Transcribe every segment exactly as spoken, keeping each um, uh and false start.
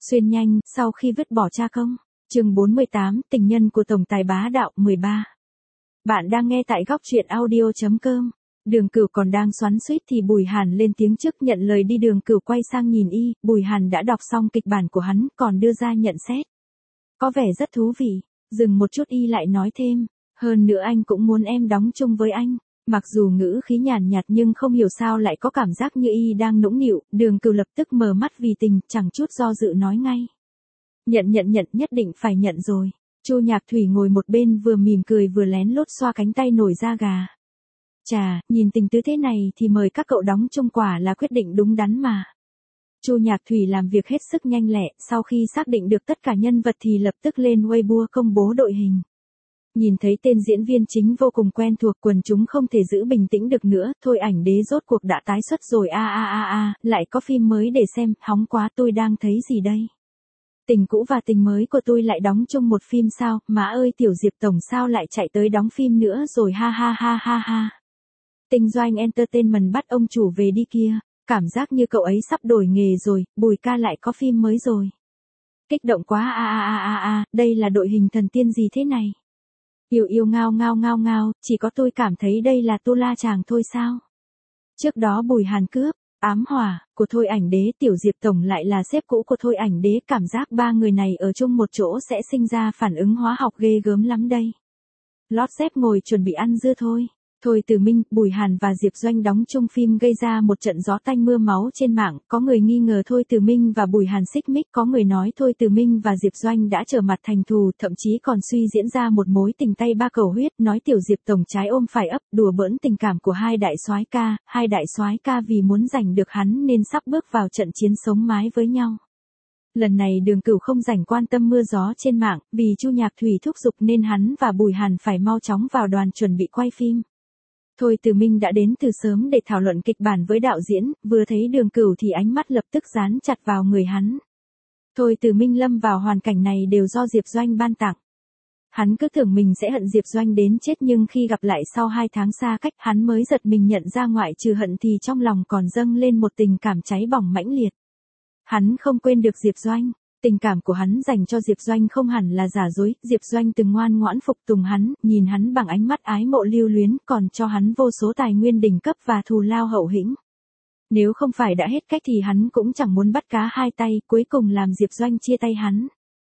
Xuyên nhanh, sau khi vứt bỏ cha công. Chương bốn mươi tám, tình nhân của tổng tài bá đạo mười ba. Bạn đang nghe tại góc truyện audio chấm com. Đường Cửu còn đang xoắn xuýt thì Bùi Hàn lên tiếng trước nhận lời đi. Đường Cửu quay sang nhìn y, Bùi Hàn đã đọc xong kịch bản của hắn, còn đưa ra nhận xét. Có vẻ rất thú vị. Dừng một chút y lại nói thêm, hơn nữa anh cũng muốn em đóng chung với anh. Mặc dù ngữ khí nhàn nhạt nhưng không hiểu sao lại có cảm giác như y đang nũng nịu. Đường Cửu lập tức mở mắt vì tình, chẳng chút do dự nói ngay. Nhận nhận nhận, nhất định phải nhận rồi. Chu Nhạc Thủy ngồi một bên vừa mỉm cười vừa lén lút xoa cánh tay nổi da gà. Chà, nhìn tình tứ thế này thì mời các cậu đóng chung quả là quyết định đúng đắn mà. Chu Nhạc Thủy làm việc hết sức nhanh lẹ, sau khi xác định được tất cả nhân vật thì lập tức lên Weibo công bố đội hình. Nhìn thấy tên diễn viên chính vô cùng quen thuộc, quần chúng không thể giữ bình tĩnh được nữa. Thôi Ảnh Đế rốt cuộc đã tái xuất rồi, a a a a, lại có phim mới để xem, hóng quá. Tôi đang thấy gì đây? Tình cũ và tình mới của tôi lại đóng chung một phim sao? Má ơi, Tiểu Diệp tổng sao lại chạy tới đóng phim nữa rồi, ha ha ha ha ha. Tinh Doanh Entertainment bắt ông chủ về đi kia, cảm giác như cậu ấy sắp đổi nghề rồi. Bùi ca lại có phim mới rồi. Kích động quá, a a a a a, đây là đội hình thần tiên gì thế này? Yêu yêu ngao ngao ngao ngao, chỉ có tôi cảm thấy đây là Tô La Chàng thôi sao? Trước đó Bùi Hàn cướp, ám hỏa, của Thôi Ảnh Đế, Tiểu Diệp tổng lại là sếp cũ của Thôi Ảnh Đế, cảm giác ba người này ở chung một chỗ sẽ sinh ra phản ứng hóa học ghê gớm lắm đây. Lót dép ngồi chuẩn bị ăn dưa thôi. Thôi Từ Minh, Bùi Hàn và Diệp Doanh đóng chung phim gây ra một trận gió tanh mưa máu trên mạng, có người nghi ngờ Thôi Từ Minh và Bùi Hàn xích mích, có người nói Thôi Từ Minh và Diệp Doanh đã trở mặt thành thù, thậm chí còn suy diễn ra một mối tình tay ba cầu huyết, nói Tiểu Diệp tổng trái ôm phải ấp, đùa bỡn tình cảm của hai đại soái ca, hai đại soái ca vì muốn giành được hắn nên sắp bước vào trận chiến sống mái với nhau. Lần này Đường Cửu không rảnh quan tâm mưa gió trên mạng, vì Chu Nhạc Thủy thúc giục nên hắn và Bùi Hàn phải mau chóng vào đoàn chuẩn bị quay phim. Thôi Từ Minh đã đến từ sớm để thảo luận kịch bản với đạo diễn, vừa thấy Đường Cửu thì ánh mắt lập tức dán chặt vào người hắn. Thôi Từ Minh lâm vào hoàn cảnh này đều do Diệp Doanh ban tặng. Hắn cứ tưởng mình sẽ hận Diệp Doanh đến chết, nhưng khi gặp lại sau hai tháng xa cách, hắn mới giật mình nhận ra ngoại trừ hận thì trong lòng còn dâng lên một tình cảm cháy bỏng mãnh liệt. Hắn không quên được Diệp Doanh. Tình cảm của hắn dành cho Diệp Doanh không hẳn là giả dối, Diệp Doanh từng ngoan ngoãn phục tùng hắn, nhìn hắn bằng ánh mắt ái mộ lưu luyến, còn cho hắn vô số tài nguyên đỉnh cấp và thù lao hậu hĩnh. Nếu không phải đã hết cách thì hắn cũng chẳng muốn bắt cá hai tay, cuối cùng làm Diệp Doanh chia tay hắn.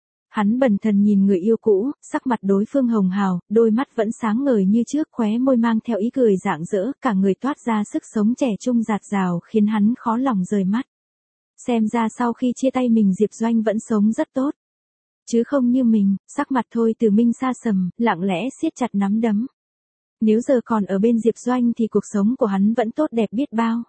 Hắn bần thần nhìn người yêu cũ, sắc mặt đối phương hồng hào, đôi mắt vẫn sáng ngời như trước, khóe môi mang theo ý cười rạng rỡ, cả người toát ra sức sống trẻ trung dạt dào khiến hắn khó lòng rời mắt. Xem ra sau khi chia tay mình Diệp Doanh vẫn sống rất tốt. Chứ không như mình, sắc mặt Thôi Từ Minh xa sầm, lặng lẽ siết chặt nắm đấm. Nếu giờ còn ở bên Diệp Doanh thì cuộc sống của hắn vẫn tốt đẹp biết bao.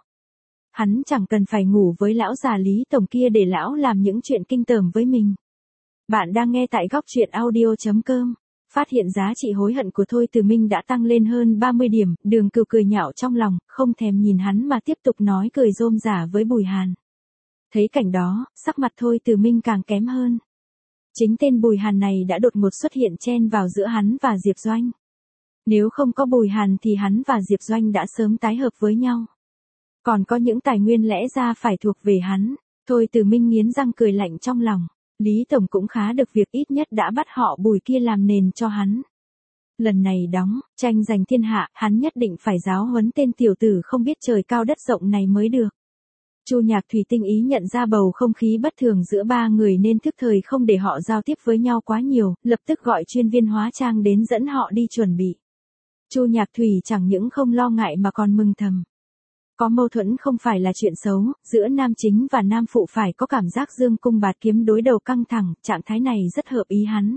Hắn chẳng cần phải ngủ với lão già Lý Tổng kia để lão làm những chuyện kinh tởm với mình. Bạn đang nghe tại góc truyện audio chấm com. Phát hiện giá trị hối hận của Thôi Từ Minh đã tăng lên hơn ba mươi điểm, Đường Cửu cười nhạo trong lòng, không thèm nhìn hắn mà tiếp tục nói cười rôm rả với Bùi Hàn. Thấy cảnh đó, sắc mặt Thôi Từ Minh càng kém hơn. Chính tên Bùi Hàn này đã đột ngột xuất hiện chen vào giữa hắn và Diệp Doanh. Nếu không có Bùi Hàn thì hắn và Diệp Doanh đã sớm tái hợp với nhau. Còn có những tài nguyên lẽ ra phải thuộc về hắn. Thôi Từ Minh nghiến răng cười lạnh trong lòng. Lý Tổng cũng khá được việc, ít nhất đã bắt họ Bùi kia làm nền cho hắn. Lần này đóng, tranh giành thiên hạ, hắn nhất định phải giáo huấn tên tiểu tử không biết trời cao đất rộng này mới được. Chu Nhạc Thủy tinh ý nhận ra bầu không khí bất thường giữa ba người nên thức thời không để họ giao tiếp với nhau quá nhiều, lập tức gọi chuyên viên hóa trang đến dẫn họ đi chuẩn bị. Chu Nhạc Thủy chẳng những không lo ngại mà còn mừng thầm. Có mâu thuẫn không phải là chuyện xấu, giữa nam chính và nam phụ phải có cảm giác dương cung bạt kiếm đối đầu căng thẳng, trạng thái này rất hợp ý hắn.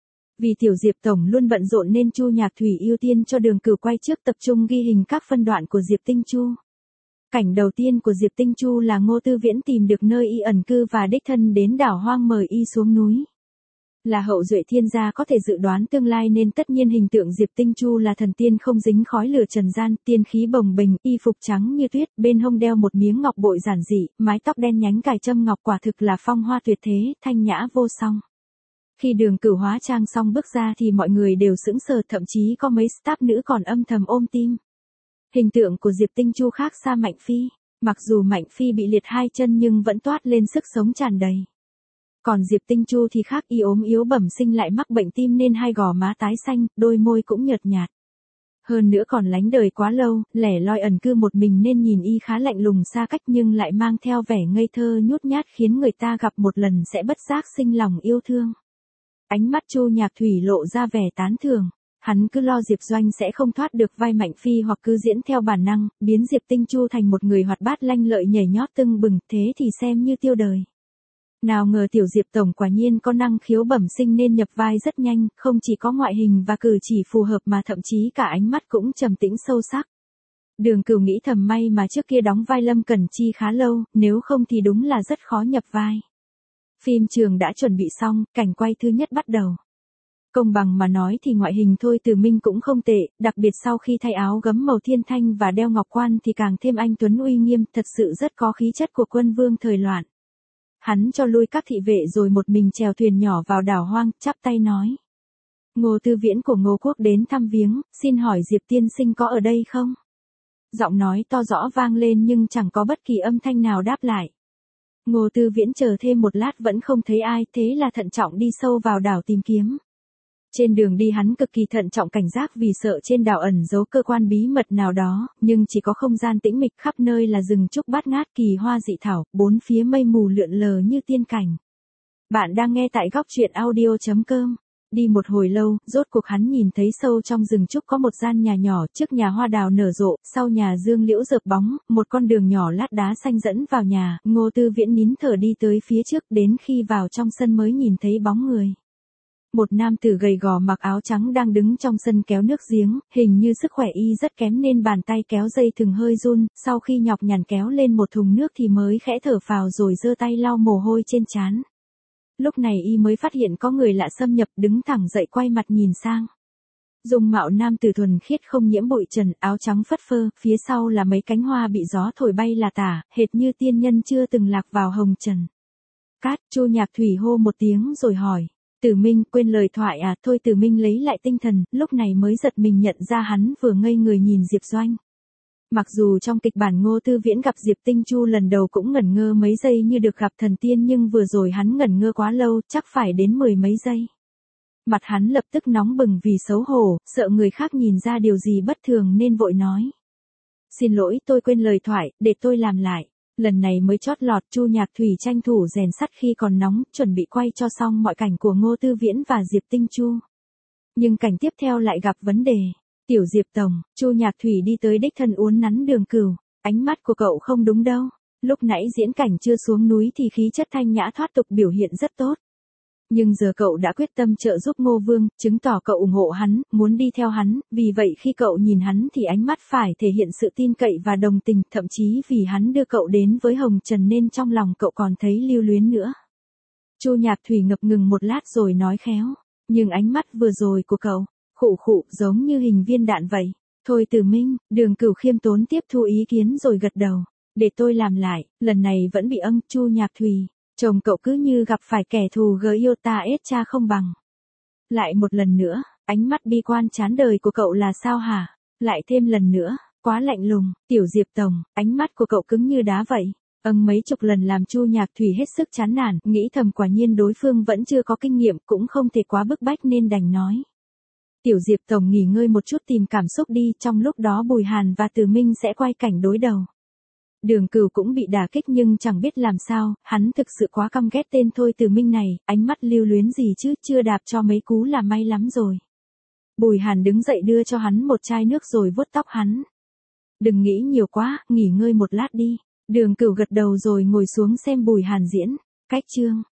Vì Tiểu Diệp tổng luôn bận rộn nên Chu Nhạc Thủy ưu tiên cho Đường Cửu quay trước tập trung ghi hình các phân đoạn của Diệp Tinh Chu. Cảnh đầu tiên của Diệp Tinh Chu là Ngô Tư Viễn tìm được nơi y ẩn cư và đích thân đến đảo hoang mời y xuống núi. Là hậu duệ thiên gia có thể dự đoán tương lai nên tất nhiên hình tượng Diệp Tinh Chu là thần tiên không dính khói lửa trần gian, tiên khí bồng bềnh, y phục trắng như tuyết, bên hông đeo một miếng ngọc bội giản dị, mái tóc đen nhánh cài châm ngọc, quả thực là phong hoa tuyệt thế, thanh nhã vô song. Khi Đường Cửu hóa trang xong bước ra thì mọi người đều sững sờ, thậm chí có mấy staff nữ còn âm thầm ôm tim. Hình tượng của Diệp Tinh Chu khác xa Mạnh Phi, mặc dù Mạnh Phi bị liệt hai chân nhưng vẫn toát lên sức sống tràn đầy. Còn Diệp Tinh Chu thì khác, y ốm yếu bẩm sinh lại mắc bệnh tim nên hai gò má tái xanh, đôi môi cũng nhợt nhạt. Hơn nữa còn lánh đời quá lâu, lẻ loi ẩn cư một mình nên nhìn y khá lạnh lùng xa cách nhưng lại mang theo vẻ ngây thơ nhút nhát khiến người ta gặp một lần sẽ bất giác sinh lòng yêu thương. Ánh mắt Chu Nhạc Thủy lộ ra vẻ tán thưởng. Hắn cứ lo Diệp Doanh sẽ không thoát được vai Mạnh Phi hoặc cứ diễn theo bản năng, biến Diệp Tinh Chu thành một người hoạt bát lanh lợi nhảy nhót tưng bừng, thế thì xem như tiêu đời. Nào ngờ tiểu Diệp tổng quả nhiên có năng khiếu bẩm sinh nên nhập vai rất nhanh, không chỉ có ngoại hình và cử chỉ phù hợp mà thậm chí cả ánh mắt cũng trầm tĩnh sâu sắc. Đường Cửu nghĩ thầm may mà trước kia đóng vai Lâm Cẩn Chi khá lâu, nếu không thì đúng là rất khó nhập vai. Phim trường đã chuẩn bị xong, cảnh quay thứ nhất bắt đầu. Công bằng mà nói thì ngoại hình Thôi Từ Minh cũng không tệ, đặc biệt sau khi thay áo gấm màu thiên thanh và đeo ngọc quan thì càng thêm anh tuấn uy nghiêm, thật sự rất có khí chất của quân vương thời loạn. Hắn cho lui các thị vệ rồi một mình chèo thuyền nhỏ vào đảo hoang, chắp tay nói. Ngô Tư Viễn của Ngô Quốc đến thăm viếng, xin hỏi Diệp tiên sinh có ở đây không? Giọng nói to rõ vang lên nhưng chẳng có bất kỳ âm thanh nào đáp lại. Ngô Tư Viễn chờ thêm một lát vẫn không thấy ai, thế là thận trọng đi sâu vào đảo tìm kiếm. Trên đường đi hắn cực kỳ thận trọng cảnh giác vì sợ trên đảo ẩn giấu cơ quan bí mật nào đó, nhưng chỉ có không gian tĩnh mịch, khắp nơi là rừng trúc bát ngát kỳ hoa dị thảo, bốn phía mây mù lượn lờ như tiên cảnh. Bạn đang nghe tại góc truyện audio chấm com. Đi một hồi lâu, rốt cuộc hắn nhìn thấy sâu trong rừng trúc có một gian nhà nhỏ, trước nhà hoa đào nở rộ, sau nhà dương liễu rợp bóng, một con đường nhỏ lát đá xanh dẫn vào nhà. Ngô Tư Viễn nín thở đi tới phía trước, đến khi vào trong sân mới nhìn thấy bóng người. Một nam tử gầy gò mặc áo trắng đang đứng trong sân kéo nước giếng, hình như sức khỏe y rất kém nên bàn tay kéo dây thừng hơi run, sau khi nhọc nhằn kéo lên một thùng nước thì mới khẽ thở phào rồi giơ tay lau mồ hôi trên trán. Lúc này y mới phát hiện có người lạ xâm nhập, đứng thẳng dậy quay mặt nhìn sang. Dung mạo nam tử thuần khiết không nhiễm bụi trần, áo trắng phất phơ, phía sau là mấy cánh hoa bị gió thổi bay là tả, hệt như tiên nhân chưa từng lạc vào hồng trần. Cát, Chu Nhạc Thủy hô một tiếng rồi hỏi. Tử Minh, quên lời thoại à? Thôi Tử Minh lấy lại tinh thần, lúc này mới giật mình nhận ra hắn vừa ngây người nhìn Diệp Doanh. Mặc dù trong kịch bản Ngô Tư Viễn gặp Diệp Tinh Chu lần đầu cũng ngẩn ngơ mấy giây như được gặp thần tiên nhưng vừa rồi hắn ngẩn ngơ quá lâu, chắc phải đến mười mấy giây. Mặt hắn lập tức nóng bừng vì xấu hổ, sợ người khác nhìn ra điều gì bất thường nên vội nói. Xin lỗi, tôi quên lời thoại, để tôi làm lại. Lần này mới chót lọt. Chu Nhạc Thủy tranh thủ rèn sắt khi còn nóng, chuẩn bị quay cho xong mọi cảnh của Ngô Tư Viễn và Diệp Tinh Chu. Nhưng cảnh tiếp theo lại gặp vấn đề. Tiểu Diệp tổng, Chu Nhạc Thủy đi tới đích thân uốn nắn Đường Cửu. Ánh mắt của cậu không đúng đâu. Lúc nãy diễn cảnh chưa xuống núi thì khí chất thanh nhã thoát tục biểu hiện rất tốt. Nhưng giờ cậu đã quyết tâm trợ giúp Ngô Vương, chứng tỏ cậu ủng hộ hắn, muốn đi theo hắn, vì vậy khi cậu nhìn hắn thì ánh mắt phải thể hiện sự tin cậy và đồng tình, thậm chí vì hắn đưa cậu đến với Hồng Trần nên trong lòng cậu còn thấy lưu luyến nữa. Chu Nhạc Thủy ngập ngừng một lát rồi nói khéo, nhưng ánh mắt vừa rồi của cậu, khụ khụ giống như hình viên đạn vậy. Thôi Tử Minh, Đường Cửu khiêm tốn tiếp thu ý kiến rồi gật đầu, để tôi làm lại, lần này vẫn bị âng. Chu Nhạc Thủy. Chồng cậu cứ như gặp phải kẻ thù Giota ết cha không bằng. Lại một lần nữa, ánh mắt bi quan chán đời của cậu là sao hả? Lại thêm lần nữa, quá lạnh lùng. Tiểu Diệp tổng, ánh mắt của cậu cứng như đá vậy. Âng mấy chục lần làm Chu Nhạc Thủy hết sức chán nản, nghĩ thầm quả nhiên đối phương vẫn chưa có kinh nghiệm, cũng không thể quá bức bách nên đành nói. Tiểu Diệp tổng nghỉ ngơi một chút tìm cảm xúc đi, trong lúc đó Bùi Hàn và Từ Minh sẽ quay cảnh đối đầu. Đường Cửu cũng bị đả kích nhưng chẳng biết làm sao, hắn thực sự quá căm ghét tên Thôi Từ Minh này, ánh mắt lưu luyến gì chứ, chưa đạp cho mấy cú là may lắm rồi. Bùi Hàn đứng dậy đưa cho hắn một chai nước rồi vuốt tóc hắn. Đừng nghĩ nhiều quá, nghỉ ngơi một lát đi. Đường Cửu gật đầu rồi ngồi xuống xem Bùi Hàn diễn. Cách chương